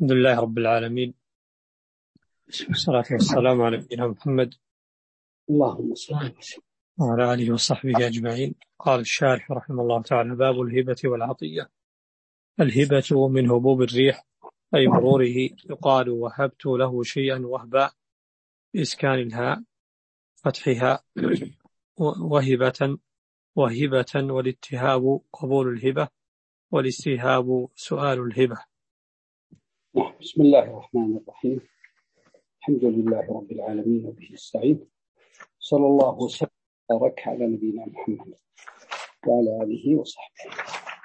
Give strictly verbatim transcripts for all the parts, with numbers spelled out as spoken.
الحمد لله رب العالمين، والصلاة والسلام على نبينا محمد اللهم صل وسلم وعلى آله وصحبه أجمعين. قال الشارح رحمه الله تعالى: باب الهبة والعطية. الهبة من هبوب الريح، أي مروره. يقال وهبت له شيئا وهبا بإسكان الهاء فتحها وهبة وهبة، والاتهاب قبول الهبة، والاستهاب سؤال الهبة. بسم الله الرحمن الرحيم. الحمد لله رب العالمين وبه نستعين، صلى الله وسلم وبارك على نبينا محمد وعلى آله وصحبه.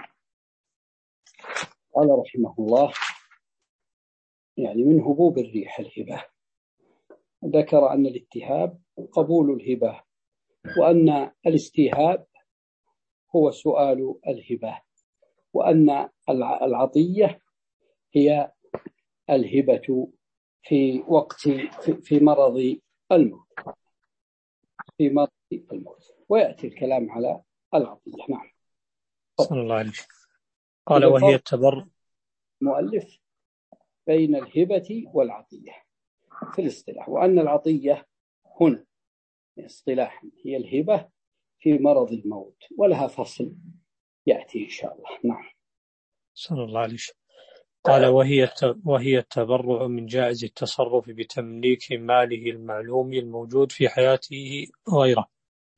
قال رحمه الله: يعني من هبوب الريح الهبة. ذكر أن الاتهاب قبول الهبة، وأن الاستهاب هو سؤال الهبة، وأن العطية هي الهبة في وقت في مرض الموت في مرض الموت ويأتي الكلام على العطية. نعم. صلى الله عليه وسلم. قال: وهي التبرع. مؤلف بين الهبة والعطية في الاصطلاح، وأن العطية هنا اصطلاحا هي الهبة في مرض الموت، ولها فصل يأتي إن شاء الله. نعم. صلى الله عليه وسلم. قال: وهي وهي التبرع من جائز التصرف بتمليك ماله المعلوم الموجود في حياته غيره،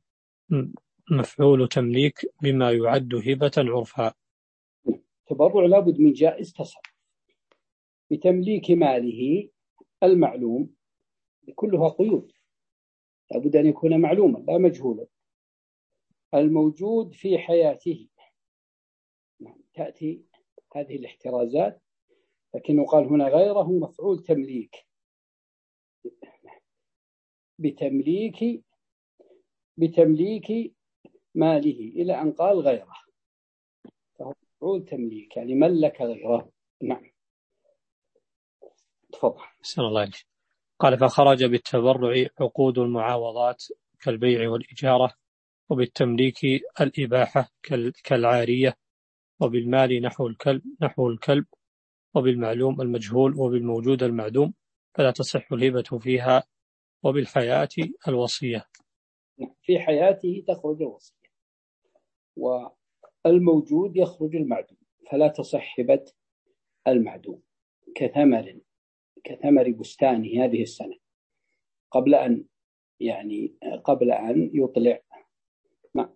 مفعول تمليك بما يعد هبة عرفا. تبرع لابد من جائز تصرف بتمليك ماله المعلوم، كلها قيود، لابد أن يكون معلوما لا مجهولا، الموجود في حياته. تأتي هذه الاحترازات، لكن يقال هنا غيره مفعول تمليك بتمليك بتمليك ماله، إلى أن قال غيره، فهو مفعول تمليك يعني ملك غيره. نعم. تفضل. صلى الله عليه. قال: فخرج بالتبرع عقود المعاوضات كالبيع والإجارة، وبالتمليك الإباحة كالعارية، وبالمال نحو الكلب نحو الكلب وبالمعلوم المجهول، وبالموجود المعدوم، فلا تصح الهبة فيها. وبالحياة الوصية. في حياته تخرج الوصية، والموجود يخرج المعدوم، فلا تصح هبة المعدوم كثمر كثمر بستانه هذه السنة قبل أن يعني قبل أن يطلع. نعم.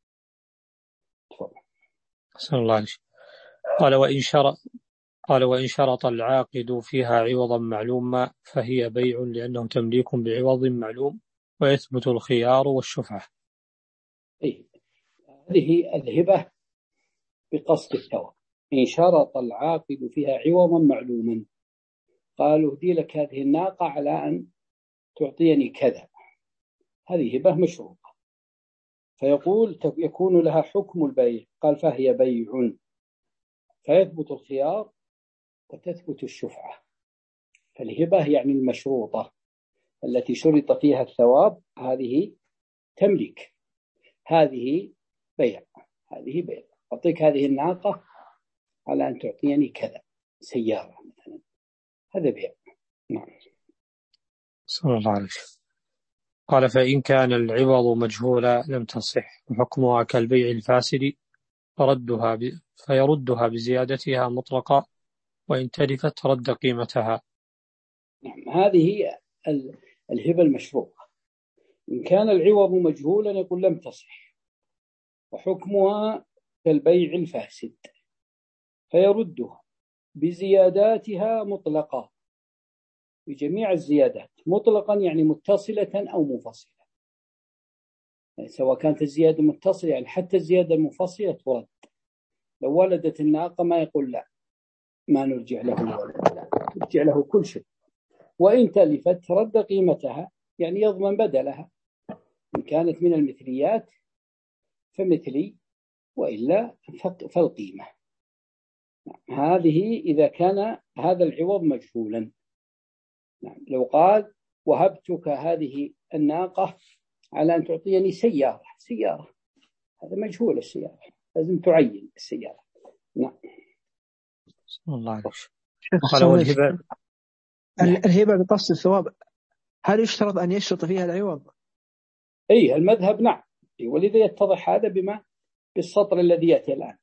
تفضل. صلى الله عليه وسلم. قال: وإن شرط قال وإن شرط العاقد فيها عوضا معلوما فهي بيع، لأنه تمليك بعوض معلوم، ويثبت الخيار والشفعة. إيه؟ هذه الهبة بقصد الثواب. إن شرط العاقد فيها عوضا معلوما، قالوا اهدي لك هذه الناقة على أن تعطيني كذا، هذه هبة مشروطة، فيقول يكون لها حكم البيع، قال فهي بيع، فيثبت الخيار وتثبت الشفعة. فالهبة يعني المشروطة التي شرط فيها الثواب، هذه تملك، هذه بيع هذه بيع أعطيك هذه الناقة على أن تعطيني كذا سيارة مثلا، هذا بيع. نعم. صلى الله عليه وسلم. قال: فإن كان العوض مجهولا لم تصح، وحكمها كالبيع الفاسد، فردها ب... فيردها بزيادتها مطلقا، وإن تلفت رد قيمتها. نعم. هذه الهبة المشروطة. إن كان العوض مجهولا يقول لم تصح، وحكمها كالبيع الفاسد، فيردها بزياداتها مطلقا، بجميع الزيادات مطلقا يعني متصلة أو منفصلة، يعني سواء كانت الزيادة متصلة يعني حتى الزيادة المنفصلة ترد. لو ولدت الناقة ما يقول لا ما نرجع له الولد، لا نرجع له كل شيء. وإن تلفت رد قيمتها يعني يضمن بدلها، إن كانت من المثليات فمثلي، وإلا فالقيمة. هذه إذا كان هذا العوض مجهولا. نعم. لو قال وهبتك هذه الناقة على أن تعطيني سيارة سيارة هذا مجهول، السيارة لازم تعين السيارة. نعم. صلى الله عليه وسلم. قال والهبة الهبة بقصد الثواب، هل يشترط أن يشترط فيها العوض؟ أي المذهب نعم، ولذا يتضح هذا بما بالسطر الذي يأتي الآن.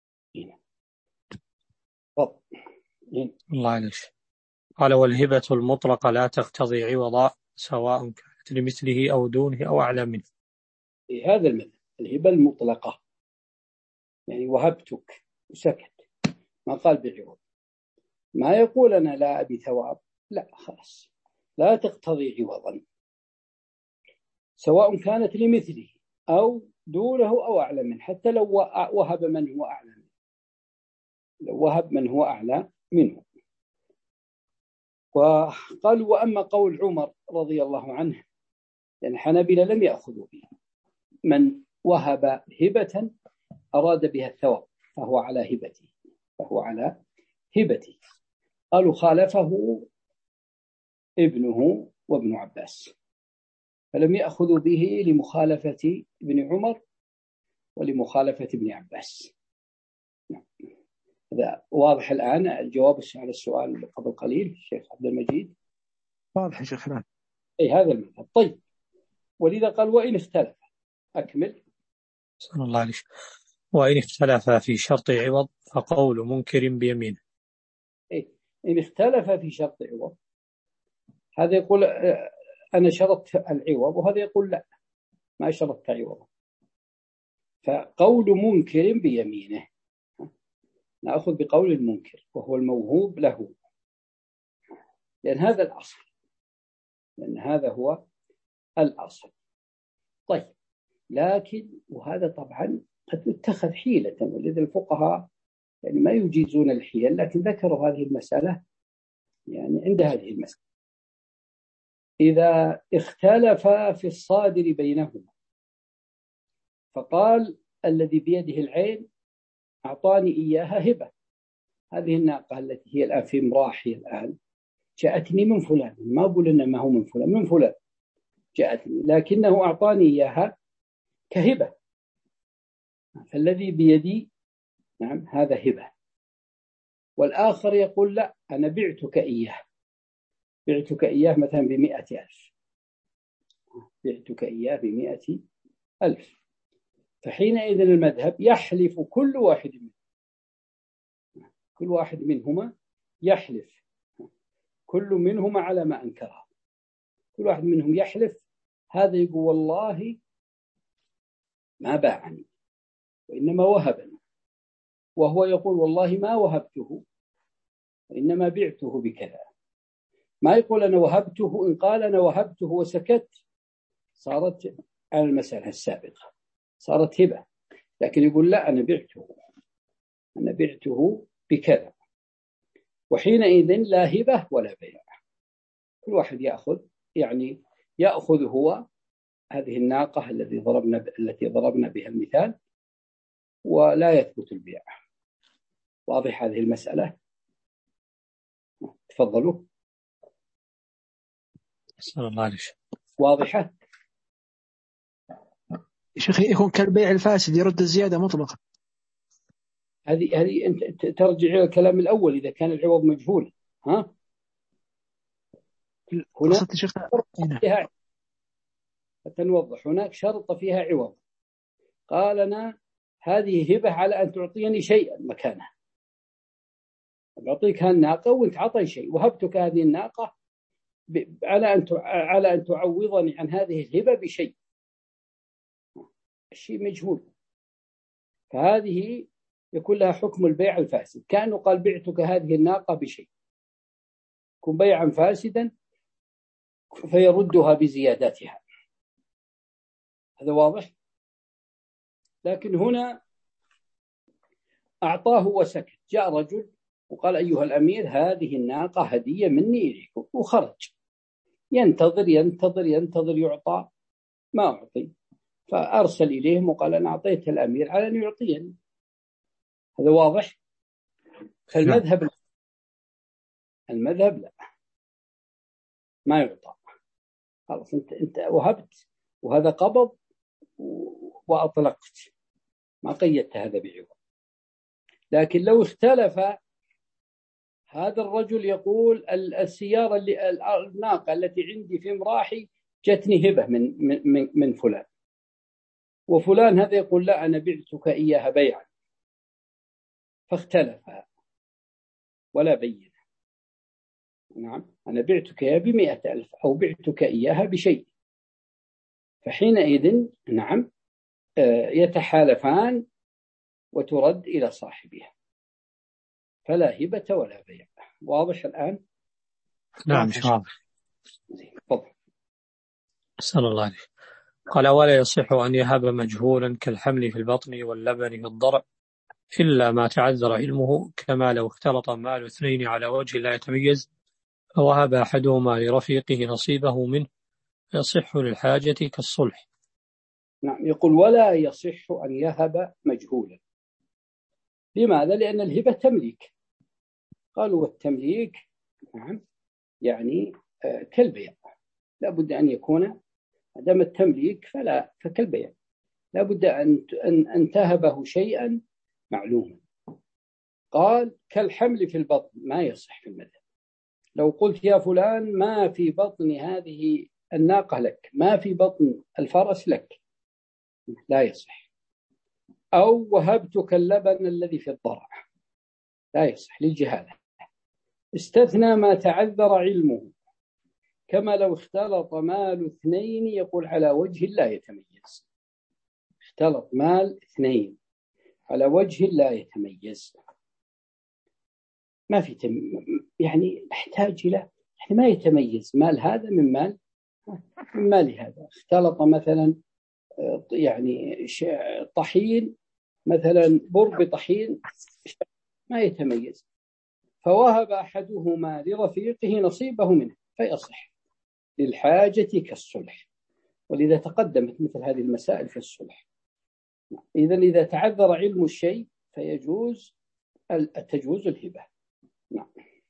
فضل. الله عليك. قال والهبة المطلقة لا تقتضي عوضا سواء كانت لمثله أو دونه أو أعلى منه. هذا المذهب الهبة المطلقة، يعني وهبتك وسكت، ما قال بعوض، ما يقول أنا لا أبي ثواب، لا خلاص، لا تقتضي عوضا سواء كانت لمثله أو دونه أو أعلى منه، حتى لو وهب من هو أعلى منه، لو وهب من هو أعلى منه. وقال وأما قول عمر رضي الله عنه، لأن الحنابلة لم يأخذوا به، من وهب هبة أراد بها الثواب فهو على هبته، فهو على هبته. قالوا خالفه ابنه وابن عباس، فلم يأخذوا به لمخالفة ابن عمر ولمخالفة ابن عباس. هذا واضح الآن الجواب على السؤال قبل قليل الشيخ عبد المجيد؟ واضح يا شيخ. أي هذا المذهب. طيب، ولذا قال وإن اختلف، أكمل. صلى الله عليه. وإن اختلف في شرط عوض فقول منكر بيمينه. إيه؟ إن اختلف في شرط عوض، هذا يقول أنا شرطت العوض، وهذا يقول لا ما شرطت عوض، فقول منكر بيمينه، نأخذ بقول المنكر وهو الموهوب له، لأن هذا الأصل، لأن هذا هو الأصل. طيب، لكن وهذا طبعا قد يتخذ حيلة، ولذا الفقهاء يعني ما يجيزون الحيل، لكن ذكروا هذه المسألة يعني عند هذه المسألة. إذا اختلف في الصادر بينهما، فقال الذي بيده العين أعطاني إياها هبة، هذه الناقة التي هي الآن في مراحي الآن جاءتني من فلان، ما أقول إنما هو من فلان، من فلان جاءتني، لكنه أعطاني إياها كهبة، فالذي بيدي نعم هذا هبة. والآخر يقول لا أنا بعتك إياه، بعتك إياه مثلا بمئة ألف، بعتك إياه بمئة ألف، فحينئذ المذهب يحلف كل واحد منهم، كل واحد منهما يحلف، كل منهما على ما أنكره، كل واحد منهم يحلف، هذا يقول والله ما باعني وإنما وهبني، وهو يقول والله ما وهبته وإنما بعته بكذا. ما يقول أنا وهبته، إن قال أنا وهبته وسكت صارت على المسألة السابقة، صارت هبة، لكن يقول لا أنا بعته، أنا بعته بكذا، وحينئذ لا هبة ولا بيع، كل واحد يأخذ، يعني يأخذ هو هذه الناقة التي ضربنا التي ضربنا بها المثال، ولا يثبت البيع. واضح هذه المسألة؟ تفضلوا. صلى الله عليه. واضحة؟ شيخ يكون كالبيع الفاسد يرد الزيادة مطلقا. هذه هذه أنت ترجع إلى الكلام الأول إذا كان العوض مجهول. ها؟ هناك شرط فيها، حتى نوضح، هناك شرط فيها عوض، قال أنا هذه هبة على أن تعطيني شيئا مكانها، بعطيك هالناقة وأنت عطي شيء، وهبتك هذه الناقة على أن على أن تعوضني عن هذه الهبة بشيء، الشيء مجهول، فهذه يكون لها حكم البيع الفاسد، كأنه قال بعتك هذه الناقة بشيء، يكون بيعا فاسدا فيردها بزياداتها. هذا واضح؟ لكن هنا أعطاه وسكت، جاء رجل وقال أيها الأمير هذه الناقة هدية مني إليكم، وخرج ينتظر ينتظر ينتظر يعطى ما أعطي، فأرسل إليهم وقال أنا أعطيت الأمير على أن يعطيني. هذا واضح؟ فالمذهب لا. المذهب لا، ما يعطى، خلاص أنت أنت وهبت وهذا قبض وأطلقت، ما قيدت هذا بعوض. لكن لو اختلف هذا الرجل يقول السيارة اللي الناقة التي عندي في مراحي جتني هبة من من من فلان، وفلان هذا يقول لا أنا بعتك إياها بيعا، فاختلفا ولا بينة. نعم، أنا بعتك إياها بمئة ألف أو بعتك إياها بشيء، فحينئذ نعم يتحالفان وترد إلى صاحبها، فلا هبة ولا بيع. واضح الآن؟ نعم شاء تفضل. أسأل الله عليك. قال ولا يصح أن يهب مجهولا كالحمل في البطن واللبن في الضرع إلا ما تعذر علمه، كما لو اختلط مال اثنين على وجه لا يتميز فوهب أحدهما لرفيقه نصيبه منه يصح للحاجة كالصلح. نعم، يقول ولا يصح أن يهب مجهولا. لماذا؟ لأن الهبة تمليك. قالوا والتمليك نعم يعني آه كالبيع، لا بد أن يكون دام التمليك فلا فكالبيع لا بد أن أن تهبه شيئا معلوما. قال كالحمل في البطن ما يصح في المذهب. لو قلت يا فلان ما في بطن هذه الناقة لك، ما في بطن الفرس لك، لا يصح. أو وهبتك اللبن الذي في الضرع، لا يصح للجهالة. استثنى ما تعذر علمه، كما لو اختلط مال اثنين يقول على وجه لا يتميز. اختلط مال اثنين على وجه لا يتميز، ما في تم... يعني نحتاج إلى يعني ما يتميز مال هذا من مال من مال هذا. اختلط مثلا يعني طحين مثلا بر بطحين ما يتميز، فوهب أحدهما لرفيقه نصيبه منه فيصح للحاجة كالصلح. ولذا تقدمت مثل هذه المسائل في الصلح. إذا إذا تعذر علم الشيء فيجوز تجوز الهبة. نعم.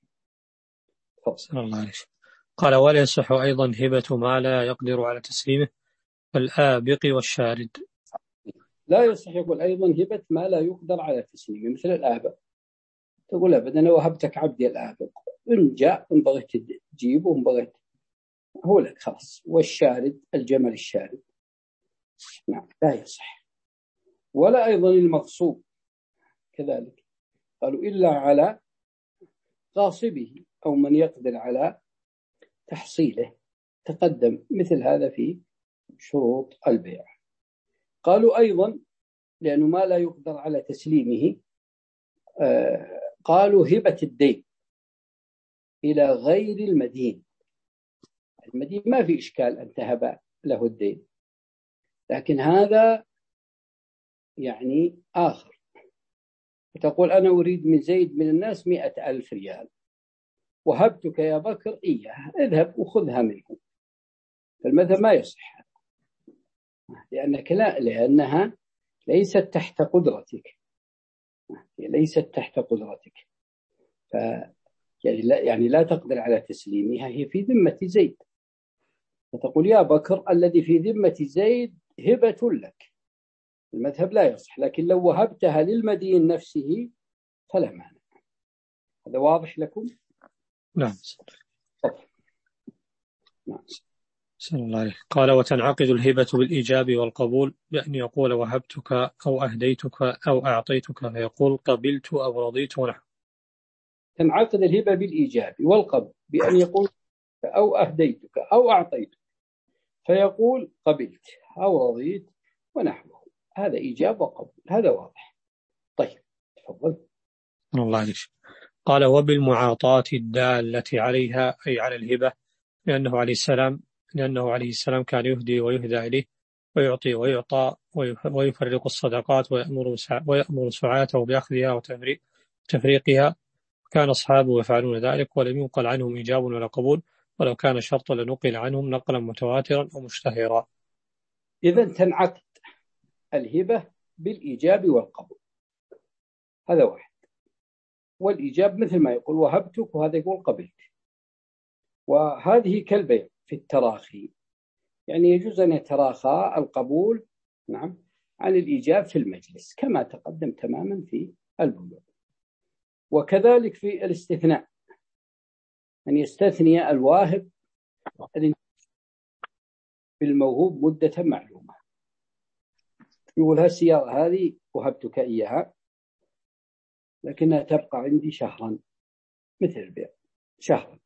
الله قال ولا يصح أيضا هبة ما لا يقدر على تسليمه كالآبق والشارد. لا يصح يقول أيضا هبة ما لا يقدر على تسليمه مثل الآبق. تقول أبدا أنا وهبتك عبدي الآبق، إن جاء إن بغيت تجيبه إن بغيت هو لك خلاص. والشارد الجمل الشارد نعم لا يصح. ولا أيضا المغصوب كذلك. قالوا إلا على غاصبه أو من يقدر على تحصيله، تقدم مثل هذا في شروط البيع. قالوا أيضا لأنه ما لا يقدر على تسليمه آه قالوا هبة الدين إلى غير المدين. المدين ما في إشكال أن تهب له الدين، لكن هذا يعني آخر. تقول أنا أريد من زيد من الناس مئة ألف ريال وهبتك يا بكر إياها، اذهب وخذها منه. فالمذهب ما يصح لأنك لا لأنها ليست تحت قدرتك، ليست تحت قدرتك ف يعني لا يعني لا تقدر على تسليمها، هي في ذمة زيد. فتقول يا بكر الذي في ذمة زيد هبة لك. المذهب لا يصح، لكن لو وهبتها للمدين نفسه فلا مانع. هذا واضح لكم؟ نعم. نعم. صلى الله عليه. قال وتنعقد الهبة بالإيجاب والقبول بأن يقول وهبتك أو أهديتك أو أعطيتك فيقول قبلت أو رضيت ونحو. تنعقد الهبة بالإيجاب والقبول بأن يقول أو أهديتك أو أعطيتك فيقول قبلت أو رضيت ونحوه. هذا إيجاب وقبول، هذا واضح. طيب تفضل. الله عليك. قال وبالمعاطاة الدالة عليها أي على الهبة، لأنه عليه السلام لأنه عليه السلام كان يهدي ويهدى إليه ويعطي ويعطى ويفرق الصدقات ويأمر ويأمر سعاته بأخذها وتفريقها، كان أصحابه يفعلون ذلك ولم ينقل عنهم إيجاب ولا قبول، ولو كان شرطا لنقل عنهم نقلا متواترا ومشتهرا. إذن تنعقد الهبة بالإيجاب والقبول، هذا واحد. والإيجاب مثل ما يقول وهبتك وهذا يقول قبلت. وهذه كالبيع في التراخي، يعني يجوز أن يتراخى القبول نعم عن الإيجاب في المجلس كما تقدم تماما في البيوع. وكذلك في الاستثناء أن يستثني الواهب بالموهوب مدة معلومة، يقول هالسيارة هذه وهبتك إياها لكنها تبقى عندي شهرا، مثل البيع شهرا،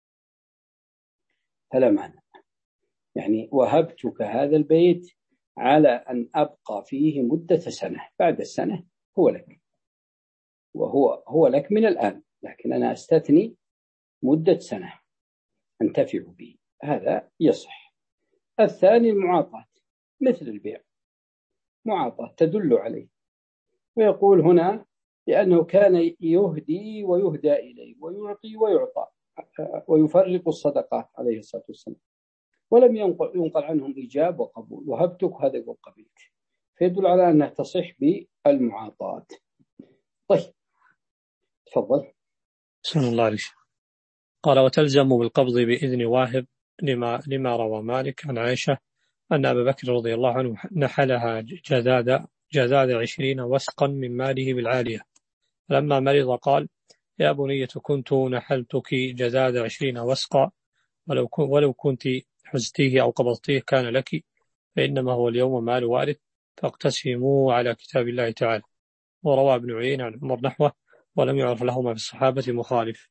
فلا معنى. يعني وهبتك هذا البيت على أن أبقى فيه مدة سنة، بعد السنة هو لك، وهو هو لك من الآن، لكن أنا أستثني مدة سنة أنتفع به، هذا يصح. الثاني المعاطاة مثل البيع، معاطاة تدل عليه، ويقول هنا لأنه كان يهدي ويهدى إليه ويعطي ويعطى ويفرق الصدقات عليه الصلاة والسلام، ولم ينقل, ينقل عنهم إيجاب وقبول، وهبتك هذا وقبلت، فيدل على أنها تصح بالمعاطاة. طيب تفضل. بسم الله عليك. قال وتلزم بالقبض بإذن واهب لما, لما روى مالك عن عائشة أن أبا بكر رضي الله عنه نحلها جذاذ جذاذ عشرين وسقا من ماله بالعالية، لما مرض قال يا بنية كنت نحلتك جذاذ عشرين وسقا ولو, ولو كنت حزتيه أو قبضتيه كان لك، فإنما هو اليوم مال وارث فاقتسموا على كتاب الله تعالى. وروى ابن عيينة عن عمر نحوه ولم يعرف لهما في الصحابة مخالف.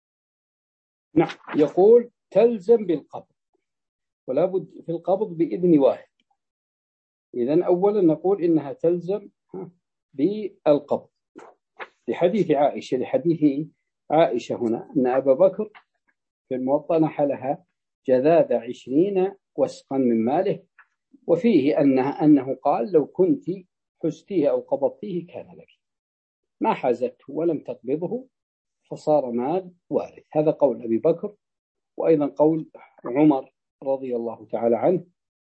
نعم، يقول تلزم بالقبض، ولا بد في القبض بإذن واحد. إذن أولا نقول إنها تلزم بالقبض لحديث عائشة لحديث عائشة هنا أن أبا بكر في الموطأ نحلها جذاذ عشرين وسقا من ماله، وفيه أنها أنه قال لو كنت حزتيه أو قبضتيه كان لك، ما حازته ولم تقبضه فصار مال وارث. هذا قول أبي بكر، وأيضا قول عمر رضي الله تعالى عنه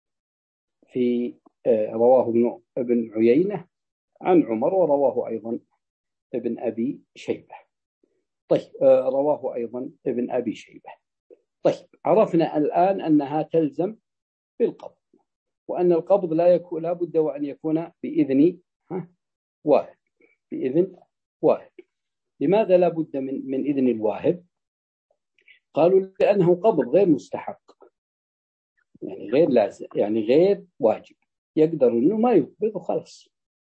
في رواه ابن عيينة عن عمر، ورواه أيضا ابن أبي شيبة. طيب رواه أيضا ابن أبي شيبة. طيب عرفنا الآن أنها تلزم بالقبض، وأن القبض لا يكون لا بد وأن يكون بإذن واحد، بإذن واحد. لماذا لا بد من من إذن الواهب؟ قالوا لأنه قبض غير مستحق، يعني غير لازم، يعني غير واجب، يقدر إنه ما يقبض خلاص،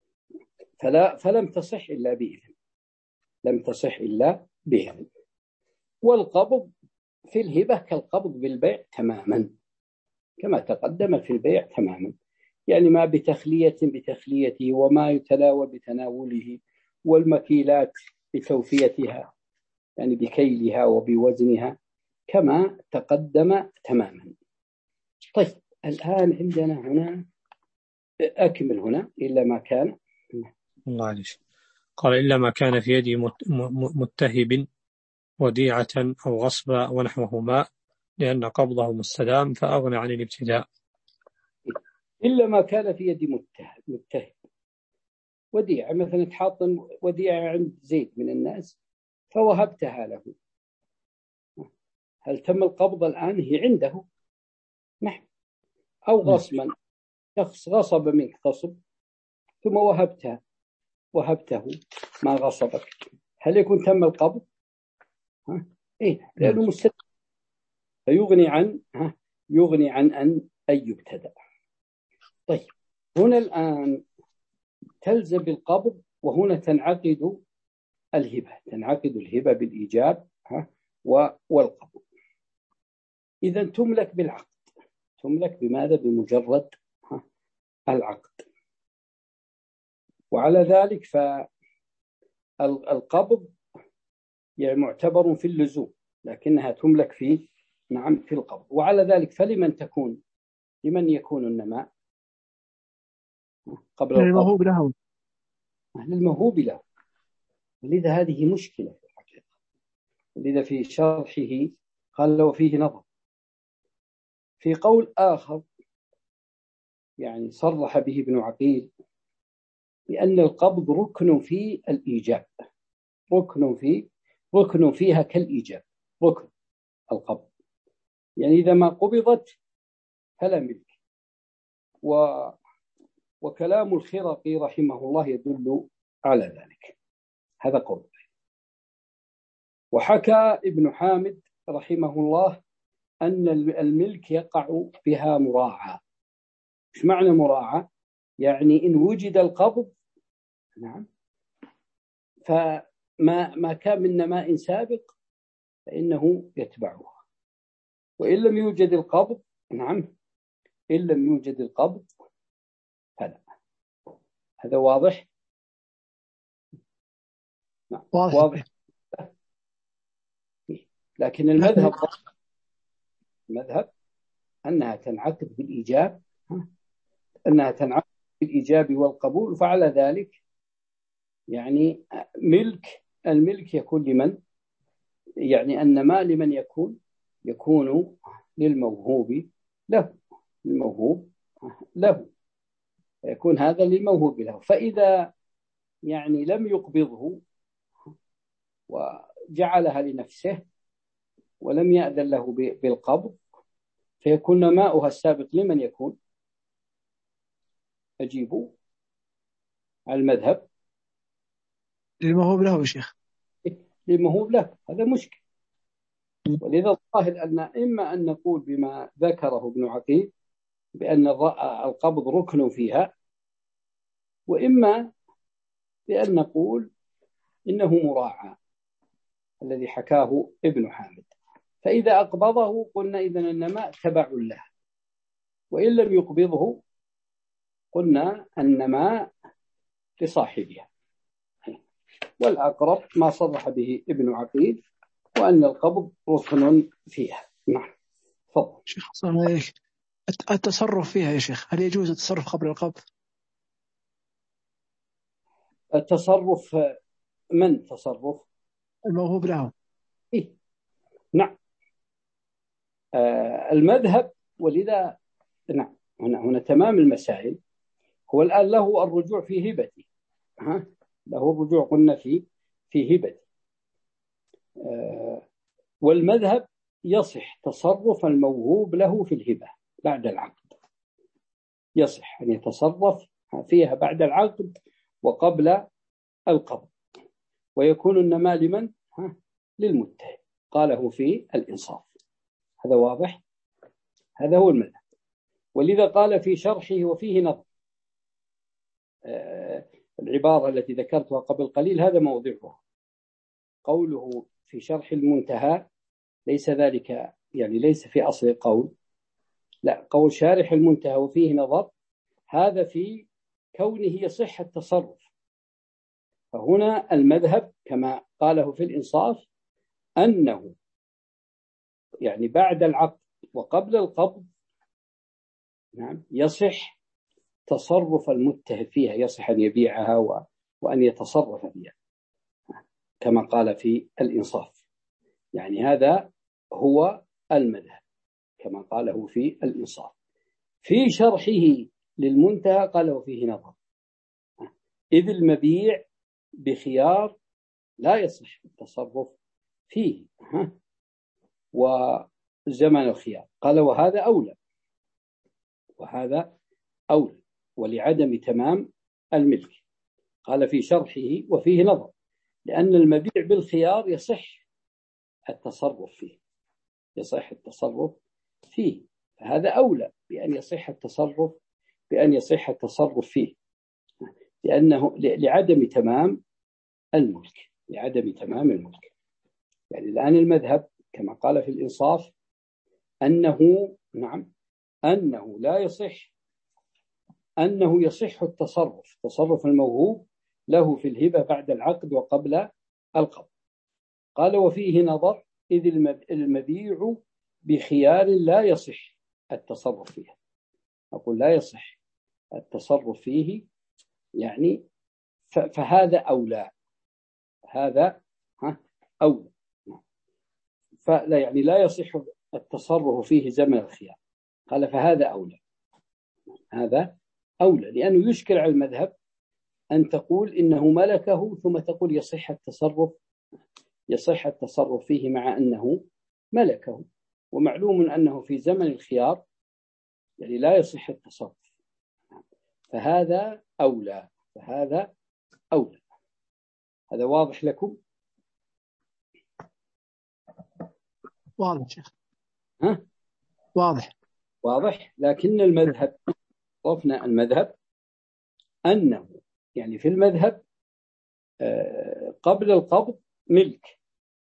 فلا فلم تصح إلا بإذن، لم تصح إلا بإذن. والقبض في الهبة كالقبض بالبيع تماما، كما تقدم في البيع تماما، يعني ما بتخلية بتخليته، وما يتناول بتناوله، والمكيلات بتوفيتها يعني بكيلها وبوزنها كما تقدم تماما. طيب الآن عندنا هنا أكمل هنا إلا ما كان الله عليك. قال إلا ما كان في يد متهب وديعة أو غصب ونحوهما لأن قبضه مستدام فأغنى عن الابتداء. إلا ما كان في يد متهب متهب وديعة، مثلا تحاطن وديعة عند زيد من الناس فوهبتها له، هل تم القبض الآن؟ هي عنده. نعم. أو غصبا، شخص غصب منك غصب ثم وهبتها وهبته ما غصبك، هل يكون تم القبض؟ ها؟ إيه، لأنه مستدام فيغني عن ها يغني عن أن أن يبتدأ. طيب هنا الآن تلزم بالقبض، وهنا تنعقد الهبة، تنعقد الهبة بالإيجاب ها والقبض. إذا تملك بالعقد، تملك بماذا؟ بمجرد ها العقد. وعلى ذلك فالقبض يعني معتبر في اللزوم، لكنها تملك في نعم في القبض. وعلى ذلك فلمن تكون لمن يكون النماء قبل الموهوب له، للموهوب له. ولذا هذه مشكلة في الحقيقة، ولذا في شرحه قال وفيه نظر. في قول آخر يعني صرح به ابن عقيل بأن القبض ركن في الإيجاب، ركن في ركن فيها كالإيجاب، ركن القبض، يعني إذا ما قبضت فلا ملك. و وكلام الخرقي رحمه الله يدل على ذلك. هذا قول. وحكى ابن حامد رحمه الله أن الملك يقع بها مراعاة. إيش معنى مراعاة؟ يعني إن وجد القبض، نعم، فما ما كان من نماء سابق فإنه يتبعها، وإن لم يوجد القبض، نعم، إن لم يوجد القبض فلا. هذا واضح؟ نعم. واضح. واضح. لكن المذهب المذهب أنها تنعقد بالإيجاب، أنها تنعقد بالإيجاب والقبول، فعلى ذلك يعني ملك الملك يكون لمن؟ يعني أن ما لمن يكون يكون للموهوب له، الموهوب له، يكون هذا للموهوب له. فإذا يعني لم يقبضه وجعلها لنفسه ولم يأذن له بالقبض، فيكون نماؤها السابق لمن يكون؟ أجيبوا على المذهب. للموهوب له يا شيخ. للموهوب له، هذا مشكل. ولذا الظاهر أن إما أن نقول بما ذكره ابن عقيل بأن القبض ركن فيها، وإما بأن نقول إنه مراعى الذي حكاه ابن حامد. فإذا أقبضه قلنا إذن النماء تبع له، وإن لم يقبضه قلنا النماء لصاحبها. والأقرب ما صرح به ابن عقيل، وأن القبض ركن فيها. نعم. تفضل شيخ. التصرف فيها يا شيخ، هل يجوز التصرف قبل القبض؟ التصرف من تصرف؟ الموهوب له. إيه؟ نعم. آه المذهب، ولذا نعم هنا, هنا تمام المسائل. هو الآن له الرجوع في هبته، ها؟ له الرجوع قلنا في في هبته. آه والمذهب يصح تصرف الموهوب له في الهبة بعد العقد، يصح أن يتصرف فيها بعد العقد وقبل القبض، ويكون النماء لمن؟ ها؟ للمتهم. قاله في الإنصاف. هذا واضح؟ هذا هو المذهب. ولذا قال في شرحه وفيه نظر. آه العبارة التي ذكرتها قبل قليل هذا موضعها. قوله في شرح المنتهى ليس ذلك، يعني ليس في أصل القول، لا، قول شارح المنتهى وفيه نظر، هذا في كونه يصح التصرف. فهنا المذهب كما قاله في الإنصاف أنه يعني بعد العقد وقبل القبض، نعم، يصح تصرف المتهم فيها، يصح أن يبيعها وأن يتصرف فيها كما قال في الإنصاف. يعني هذا هو المذهب كما قاله في الإنصاف. في شرحه للمنتهى قاله فيه نظر، إذ المبيع بخيار لا يصح التصرف فيه وزمن الخيار. قال وهذا أولى، وهذا أولى ولعدم تمام الملك. قال في شرحه وفيه نظر، لأن المبيع بالخيار يصح التصرف فيه، يصح التصرف فيه، فهذا أولى بأن يصح التصرف بأن يصح التصرف فيه، لأنه لعدم تمام الملك، لعدم تمام الملك. يعني الآن المذهب كما قال في الإنصاف أنه نعم أنه لا يصح أنه يصح التصرف تصرف الموهوب له في الهبة بعد العقد وقبل القبض. قال وفيه نظر، إذ المبيع بخيار لا يصح التصرف فيه. أقول لا يصح التصرف فيه، يعني فهذا أولى، هذا ها أولى. فلا يعني لا يصح التصرف فيه زمن الخيار. قال فهذا أولى، هذا أولى، لأنه يشكل على المذهب أن تقول إنه ملكه ثم تقول يصح التصرف يصح التصرف فيه مع أنه ملكه، ومعلوم أنه في زمن الخيار يعني لا يصح التصرف. فهذا أولى، فهذا أولى. هذا واضح لكم؟ واضح شيخ. ها؟ واضح واضح. لكن المذهب، عرفنا المذهب أنه يعني في المذهب قبل القبض ملك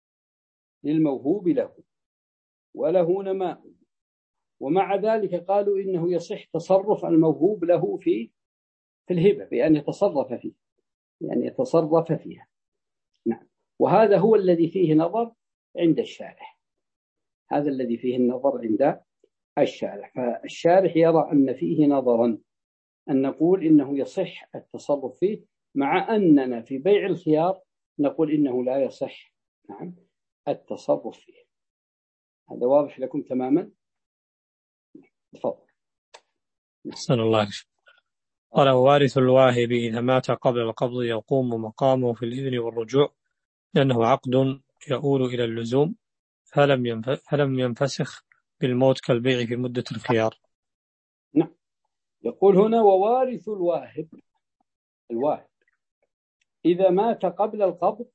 للموهوب له وله نماء، ومع ذلك قالوا إنه يصح تصرف الموهوب له في في الهبة بأن يتصرف فيه، يعني يتصرف فيها. نعم. وهذا هو الذي فيه نظر عند الشارح، هذا الذي فيه النظر عند الشارح. فالشارح يرى أن فيه نظرا أن نقول إنه يصح التصرف فيه، مع أننا في بيع الخيار نقول إنه لا يصح نعم التصرف فيه. هذا واضح لكم تماما؟ تفضل. أحسن الله عليك. قال: ووارث الواهب إذا مات قبل القبض يقوم مقامه في الإذن والرجوع، لأنه عقد يؤول إلى اللزوم، فلم فلم ينفسخ بالموت كالبيع في مدة الخيار. نعم. يقول هنا: ووارث الواهب، الواهب إذا مات قبل القبض،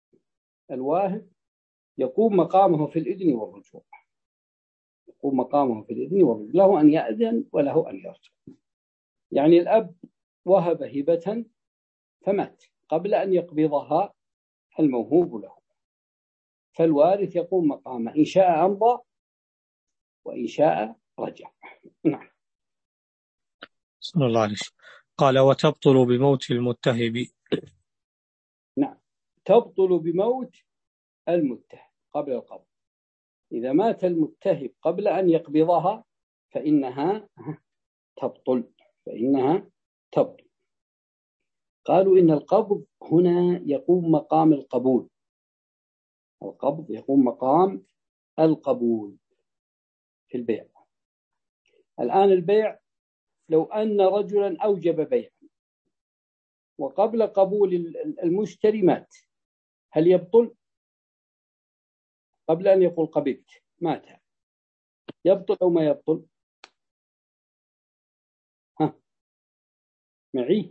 الواهب يقوم مقامه في الإذن والرجوع، يقوم مقامه في الإذن والرجوع، له أن يأذن وله أن يرجع. يعني الأب وهب هبة فمات قبل أن يقبضها الموهوب له، فالوارث يقوم مقامه، إن شاء أمضى وإن شاء رجع. نعم. صلى الله عليه وسلم. قال: وتبطل بموت المتهب. نعم، تبطل بموت المتهب قبل القبض. إذا مات المتهب قبل أن يقبضها فإنها تبطل، فإنها تبطل. قالوا إن القبض هنا يقوم مقام القبول، القبض يقوم مقام القبول في البيع. الآن البيع، لو أن رجلا أوجب بيعا وقبل قبول المشتري مات، هل يبطل؟ قبل أن يقول قبلت مات، يبطل أو ما يبطل؟ ها معي؟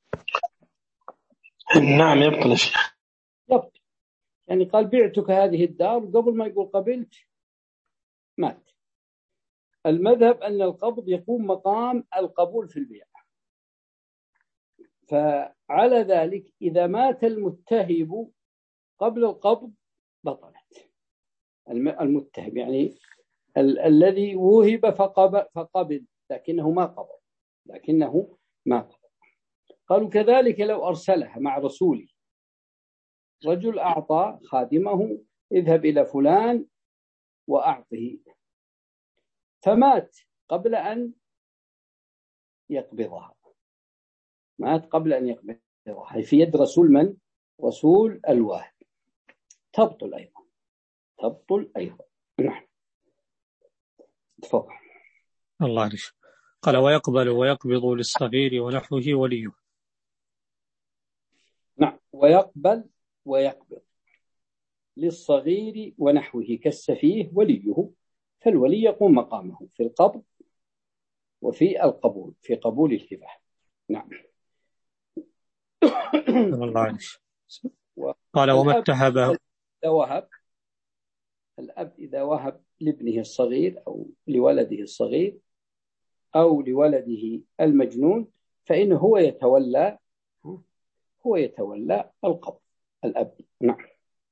نعم يبطل يا شيخ. يبطل. يعني قال بعتك هذه الدار، قبل ما يقول قبلت مات. المذهب أن القبض يقوم مقام القبول في البيع، فعلى ذلك إذا مات المتهب قبل القبض بطلت. المتهب يعني ال- الذي وهب فقبل, فقبل لكنه ما قبل، لكنه ما قبل. قالوا كذلك لو أرسلها مع رسوله، رجل أعطى خادمه: اذهب إلى فلان وأعطه، فمات قبل أن يقبضها، مات قبل أن يقبضها في يد رسول من؟ رسول الواهب، تبطل أيضا، تبطل أيضا. نعم. تفضل. الله عليك. قال: ويقبل ويقبض للصغير ونحوه وليه. نعم، ويقبل ويقبض للصغير ونحوه كالسفيه وليه، فالولي يقوم مقامه في القبض وفي القبول، في قبول الهبة. نعم. الله عليك. قال: وما اتهبه. إذا وهب الأب إذا وهب لابنه الصغير أو لولده الصغير أو لولده المجنون، فإنه هو يتولى هو يتولى القبض، الأب. نعم.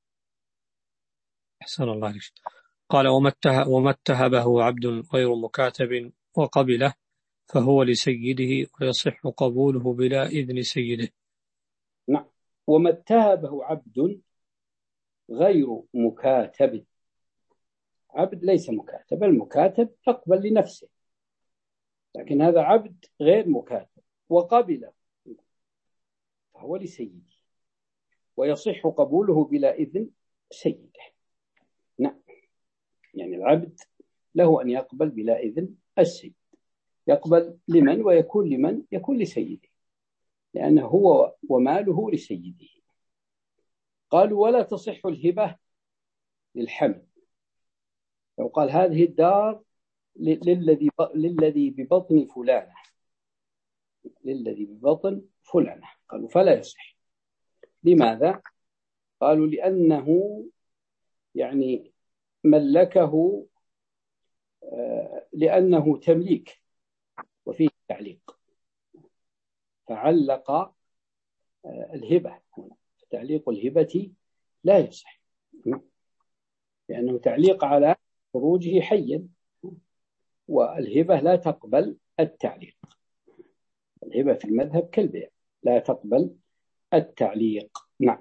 أحسن الله عليك. قال: وما اتهبه عبد غير مكاتب وقبله فهو لسيده ويصح قبوله بلا إذن سيده. نعم. وما اتهبه عبد غير مكاتب، عبد ليس مكاتب، المكاتب يقبل لنفسه، لكن هذا عبد غير مكاتب وقبله فهو لسيده ويصح قبوله بلا إذن سيده. نعم. يعني العبد له أن يقبل بلا إذن السيد، يقبل لمن ويكون لمن؟ يكون لسيده، لأنه هو وماله لسيده. قالوا: ولا تصح الهبة للحمل. لو قال هذه الدار للذي للذي ببطن فلانة، للذي ببطن فلانة، قالوا فلا يصح. لماذا؟ قالوا لأنه يعني ملكه لأنه تمليك وفيه تعليق، فعلق الهبة هنا. تعليق الهبة لا يصح لأنه تعليق على خروجه حيا، والهبة لا تقبل التعليق. الهبة في المذهب كالبيع لا تقبل التعليق. نعم.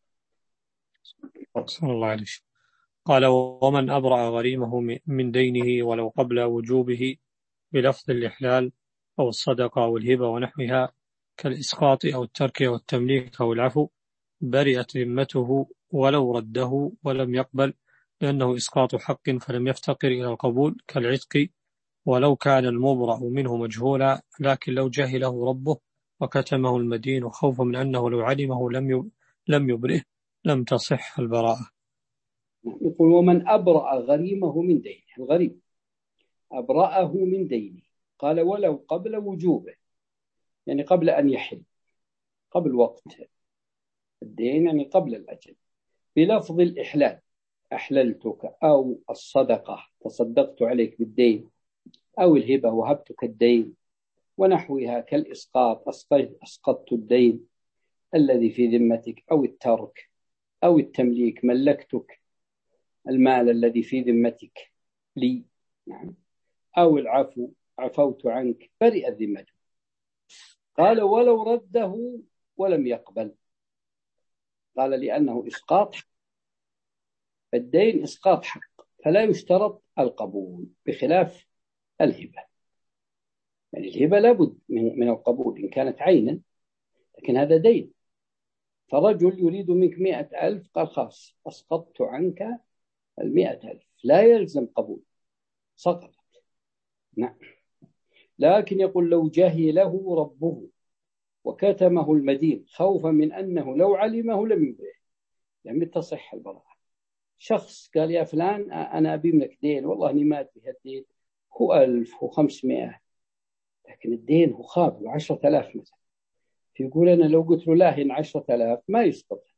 صلى الله عليه وسلم. قال: ومن أبرأ غريمه من دينه ولو قبل وجوبه بلفظ الإحلال أو الصدقة أو الهبة ونحوها كالإسقاط أو الترك أو التمليك أو العفو، برئت ذمته ولو رده ولم يقبل، لأنه إسقاط حق فلم يفتقر إلى القبول، كالعتق ولو كان المبرأ منه مجهولا، لكن لو جهله ربه وكتمه المدين خوفا من أنه لو علمه لم لم يبرئه لم تصح البراءة. يقول: ومن أبرأ غريمه من دينه، الغريم أبرأه من دينه، قال ولو قبل وجوبه، يعني قبل أن يحل، قبل وقت الدين، يعني قبل الأجل، بلفظ الإحلال، أحللتك، أو الصدقة، تصدقت عليك بالدين، أو الهبة، وهبتك الدين، ونحوها كالإسقاط، أسقطت الدين الذي في ذمتك، أو الترك، أو التمليك، ملكتك المال الذي في ذمتك لي، نعم، أو العفو، عفوت عنك، برئت ذمته. قال ولو رده ولم يقبل، قال لأنه إسقاط حق، الدين إسقاط حق فلا يشترط القبول، بخلاف الهبة. يعني الهبة لابد من القبول إن كانت عينا، لكن هذا دين، فرجل يريد منك مئة ألف، قال خلاص أسقطت عنك المئة ألف، لا يلزم قبول، سقطت. نعم. لكن يقول لو جهله ربه وكتمه المدين خوفا من أنه لو علمه لم يبرئه، لم تصح البراءة. شخص قال: يا فلان أنا أبي منك دين، والله أني ما أدري هالدين هو ألف، هو خمسمائة، لكن الدين هو خاف عشرة آلاف مثلا. يقول: أنا لو قلت له لا هنا عشرة آلاف ما يسقطها،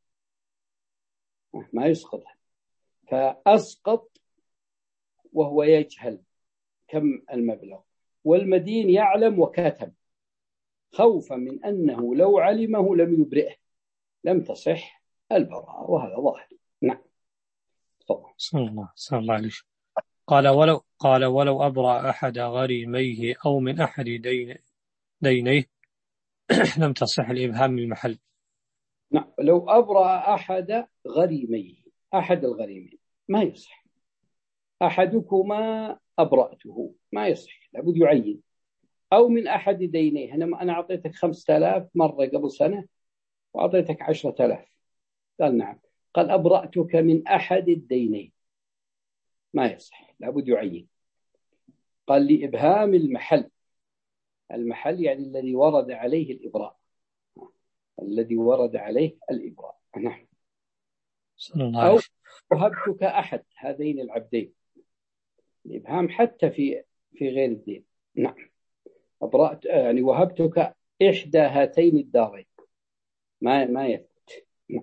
ما يسقطها، فأسقط وهو يجهل كم المبلغ، والمدين يعلم وكتب خوفا من أنه لو علمه لم يبرئه، لم تصح البراءة، وهذا ظاهر. نعم. طبعا. صلى الله صلى الله عليه وسلم. قال ولو قال ولو أبرأ أحد غريميه أو من أحد دين دينيه لم تصح الإبهام من المحل. نعم. لو أبرأ أحد غريميه، أحد الغريمين ما يصح، أحدكما أبرأته ما يصح، لابد يعين، أو من أحد دينيه، أنا أنا أعطيتك خمسة آلاف مرة قبل سنة وأعطيتك عشرة آلاف، قال نعم، قال أبرأتك من أحد الدينين، ما يصح، لابد يعين. قال لإبهام المحل، المحل يعني الذي ورد عليه الإبراء، الذي ورد عليه الإبراء. نعم. أو وهبتك أحد هذين العبدين، الإبهام حتى في في غير الدين. نعم. أبرأت يعني وهبتك إحدى هاتين الدارين، ما ما يثبت. نعم.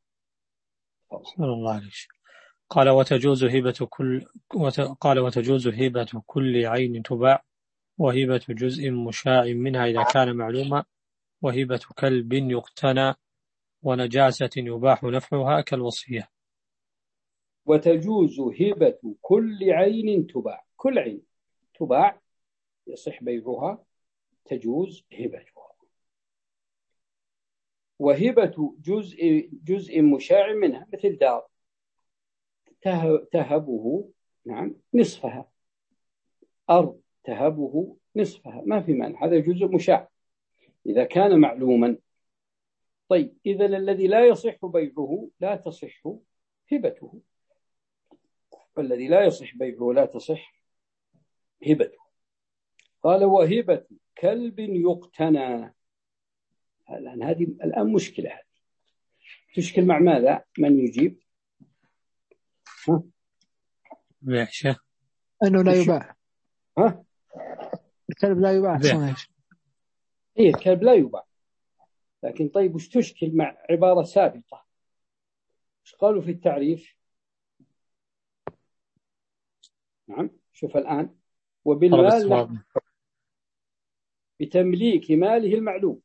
صلى الله عليه وسلم. قال وتجوز هبة كل وت... قال وتجوز هبة كل عين تباع، وهبة جزء مشاع منها إذا كان معلوما، وهبة كلب يقتنى، ونجاسة يباح نفعها كالوصية. وتجوز هبة كل عين تباع، كل عين تباع يصح بيعها، تجوز هبتها. وهبة جزء جزء مشاع منها مثل دار تهبه، نعم، نصفها، أرض تهبه نصفها، ما في مانع، هذا جزء مشاع إذا كان معلوما. طيب إذا الذي لا يصح بيعه لا تصح هبته، والذي لا يصح بيعه لا تصح هبته. قال وهبة كلب يقتنى، الآن هذه الآن مشكلة، هذه تشكل مع ماذا؟ من يجيب؟ ها؟ ماشي. أنه لا يباع. ها؟ الكلب لا يباع. إيه الكلب لا يباع، لكن طيب وش تشكل مع عبارة سابقة؟ وش قالوا في التعريف؟ نعم. شوف الآن وبالمال بتمليك ماله المعلوم.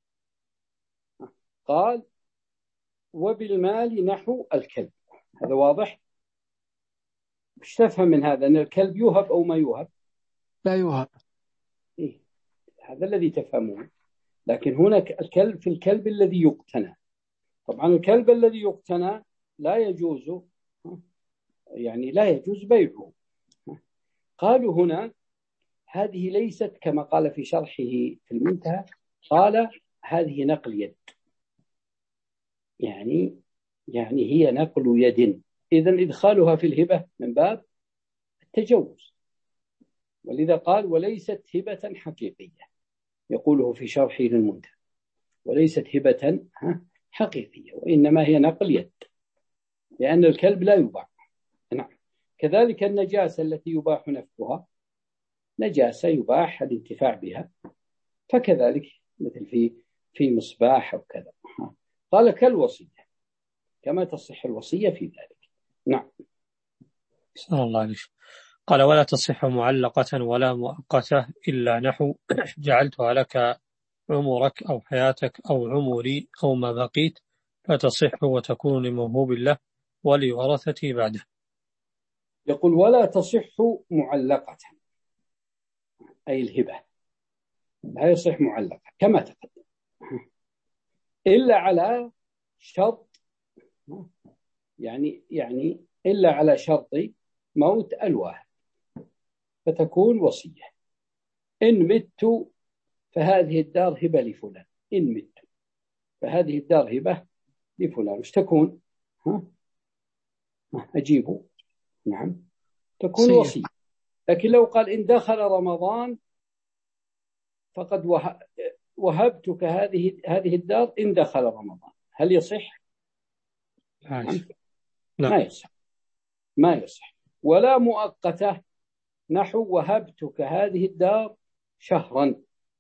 قال وبالمال نحو الكلب. هذا واضح. مش تفهم من هذا أن الكلب يوهب أو ما يوهب؟ لا يوهب. إيه؟ هذا الذي تفهمون. لكن هناك الكلب في الكلب الذي يقتنى. طبعا الكلب الذي يقتنى لا يجوز، يعني لا يجوز بيعه. قالوا هنا هذه ليست كما قال في شرحه في المنتهى، قال هذه نقل يد، يعني يعني هي نقل يد. إذن إدخالها في الهبة من باب التجوز. ولذا قال وليست هبة حقيقية، يقوله في شرحه للمنتهى، وليست هبة حقيقية وإنما هي نقل يد، لأن الكلب لا يباع. نعم. كذلك النجاسة التي يباح نفسها نجاسة يباح الانتفاع بها، فكذلك مثل في في مصباح أو كذا. قال كالوصية، كما تصح الوصية في ذلك. نعم. صلى الله عليه وسلم. قال ولا تصح معلقة ولا مؤقتة إلا نحو جعلتها لك عمرك أو حياتك أو عمري أو ما بقيت، فتصح وتكون لموهوب له ولورثتي بعده. يقول ولا تصح معلقة أي الهبة، لا يصح معلقة كما تقدم إلا على شرط، يعني يعني إلا على شرط موت الواحد فتكون وصية. إن مت فهذه الدار هبة لفلان، إن مت فهذه الدار هبة لفلان. مش تكون؟ ها؟ أجيبوا. نعم تكون وصية. لكن لو قال إن دخل رمضان فقد وهبتك هذه هذه الدار إن دخل رمضان، هل يصح؟ نعم. ما يصح، ما يصح. ولا مؤقتة نحو وهبتك هذه الدار شهرا،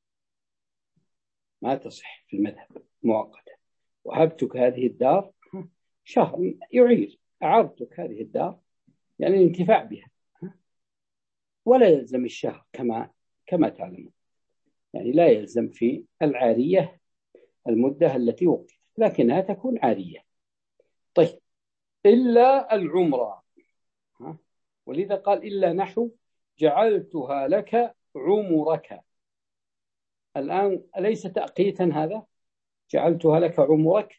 ما تصح في المذهب مؤقتة. وهبتك هذه الدار شهر، يعير أعرتك هذه الدار يعني الانتفاع بها، ولا يلزم الشهر كما كما تعلمون، يعني لا يلزم في العارية المدة التي وقفت، لكنها تكون عارية. طيب إلا العمرة، ولذا قال إلا نحو جعلتها لك عمرك. الآن أليس تأقيتا هذا؟ جعلتها لك عمرك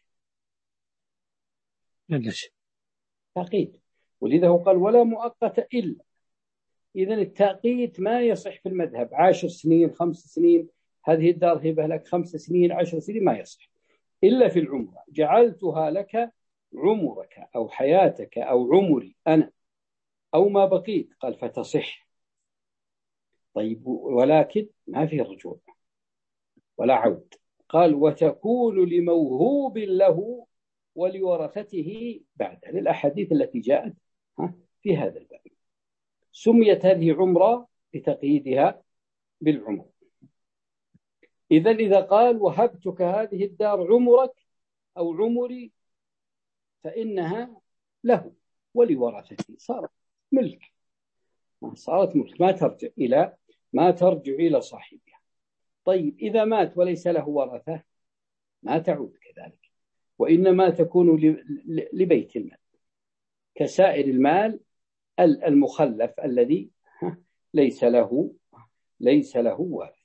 ليش تأقيت، ولذا هو قال ولا مؤقت إلا. إذن التأقيت ما يصح في المذهب. عشر سنين، خمس سنين، هذه الدار هبة لك خمس سنين، عشر سنين، ما يصح إلا في العمرة. جعلتها لك عمرك أو حياتك أو عمري أنا أو ما بقيت، قال فتصح. طيب ولكن ما فيه رجوع ولا عود. قال وتكون لموهوب له ولورثته بعد، للأحاديث التي جاءت في هذا الباب. سميت هذه عمرة لتقييدها بالعمر. إذا إذا قال وهبتك هذه الدار عمرك أو عمري فإنها له ولورثته، صارت ملك، صارت ملك، ما ترجع إلى ما ترجع إلى صاحبها. طيب إذا مات وليس له ورثة ما تعود كذلك، وإنما تكون لبيت المال كسائر المال المخلف الذي ليس له ليس له وارث.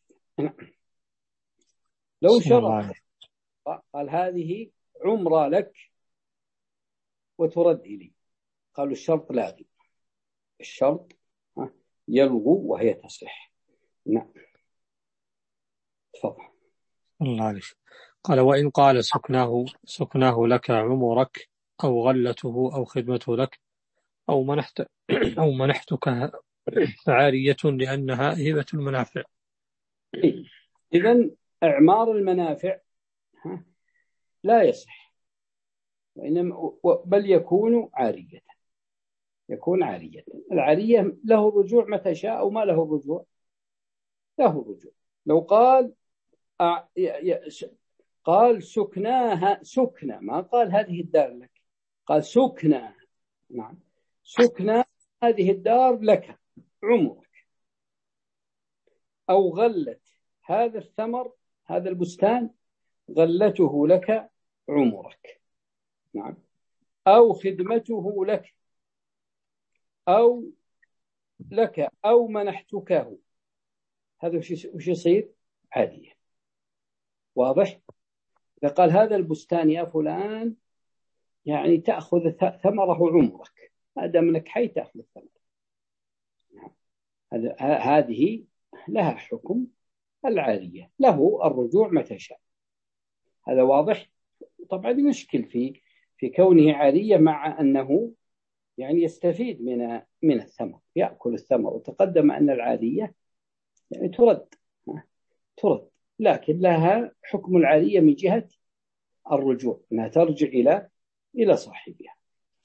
لو شرط قال هذه عمرة لك وترد إلي، قالوا الشرط لاغي، الشرط يلغو وهي تصح. نعم تفضل. الله عليه. قال وإن قال سكناه سكناه لك عمرك أو غلته أو خدمته لك أو منحت أو منحتك عارية لأنها هبة المنافع. إذن إعمار المنافع لا يصح، وإنما بل يكون عارية، يكون عارية. العارية له الرجوع متى شاء أو ما له الرجوع، له الرجوع. لو قال قال سكناها سكنة، ما قال هذه الدار لك، قال سكنة. نعم سكنة هذه الدار لك، عمرك، أو غلت هذا الثمر هذا البستان غلته لك عمرك، نعم، أو خدمته لك، أو لك أو منحتكه، هذا وش يصير؟ عادية. واضح؟ إذا قال هذا البستان يا فلان يعني تأخذ ثمره عمرك، ما دام انك حي تأخذ الثمر، هذه لها حكم العارية، له الرجوع متى شاء. هذا واضح؟ طبعا يشكل في في كونه عارية مع أنه يعني يستفيد من من الثمر، يأكل الثمر، وتقدم أن العارية يعني ترد ترد لكن لها حكم العارية من جهة الرجوع، أنها ترجع إلى إلى صاحبها،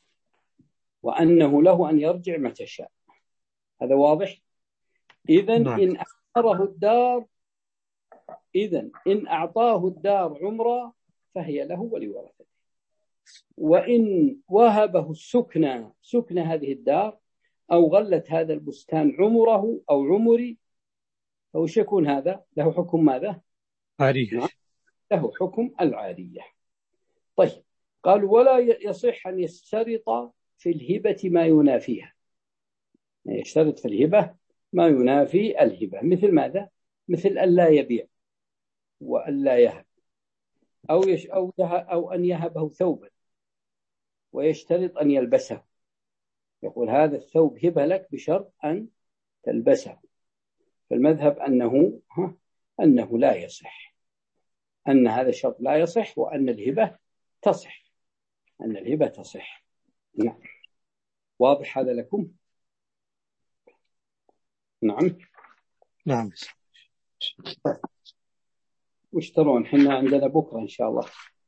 وأنه له أن يرجع متى شاء. هذا واضح؟ إذن إن أعطاه الدار إذن إن أعطاه الدار عمرا فهي له ولورثته، وإن وهبه السكنى سكن هذه الدار أو غلت هذا البستان عمره أو عمري، فوش يكون هذا؟ له حكم ماذا؟ عارية، له حكم العارية. طيب، قالوا ولا يصح أن يشترط في الهبة ما ينافيها، يشترط في الهبة ما ينافي الهبة، مثل ماذا؟ مثل ألا يبيع وألا يهب، أو يش أو أو أن يهبه ثوبا ويشترط أن يلبسه، يقول هذا الثوب هبة لك بشرط أن تلبسه، فالمذهب أنه أنه لا يصح، أن هذا الشرط لا يصح، وأن الهبة تصح، أن الهبة تصح. نعم، واضح هذا لكم؟ نعم نعم. وش ترون؟ حنا عندنا بكرة إن شاء الله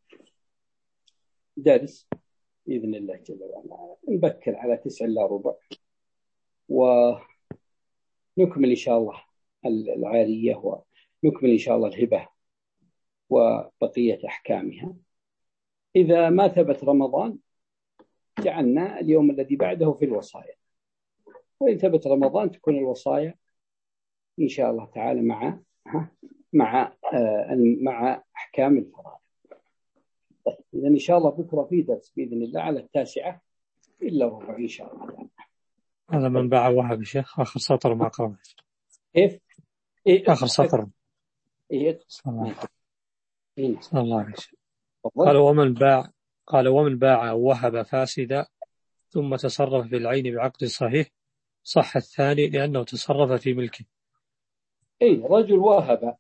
درس بإذن الله جل وعلا، نبكر على تسع إلا ربع، ونكمل إن شاء الله العارية، ونكمل إن شاء الله الهبة وبقية أحكامها. إذا ما ثبت رمضان جعلنا اليوم الذي بعده في الوصايا، وإن ثبت رمضان تكون الوصايا إن شاء الله تعالى مع مع آه مع أحكام الفرائض. طيب، إذا إن شاء الله بكرة في درس بإذن الله على التاسعة إلا ربع إن شاء الله تعالى. هذا من باع وهب شيخ، آخر سطر ما قرأت. كيف؟ إيه آخر سطر. إيه صلى إيه الله عليه وسلم. قال ومن باع قال ومن باع وهب فاسدا ثم تصرف في العين بعقد صحيح صح الثاني لأنه تصرف في ملكه. إيه، رجل وهب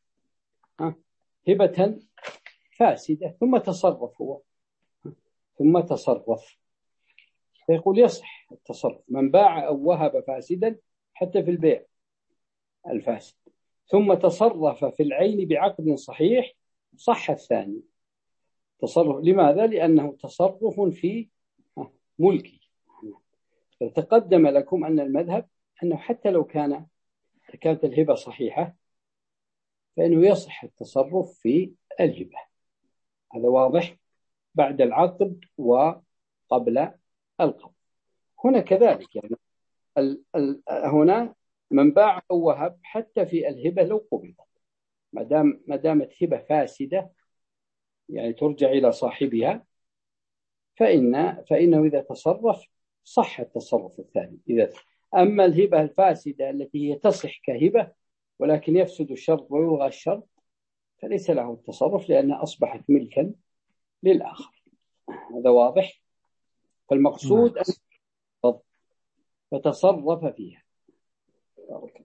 هبة فاسدة ثم تصرف هو ثم تصرف فيقول يصح التصرف. من باع أو وهب فاسدا حتى في البيع الفاسد ثم تصرف في العين بعقد صحيح صح الثاني. تصرف لماذا؟ لأنه تصرف في ملكه. فتقدم لكم أن المذهب أنه حتى لو كان كانت الهبة صحيحة فإنه يصح التصرف في الهبة. هذا واضح بعد العقد وقبل القبض. هنا كذلك، يعني ال ال هنا من باع أو وهب حتى في الهبة لو قبضت، ما دام ما دامت هبة فاسدة يعني ترجع إلى صاحبها، فإن فإنه إذا تصرف صح التصرف الثاني. إذا أما الهبة الفاسدة التي هي تصح كهبة ولكن يفسد الشرط ويلغى الشرط فليس له التصرف لأنها أصبحت ملكا للآخر. هذا واضح. فالمقصود أن فتصرف فيها. بارك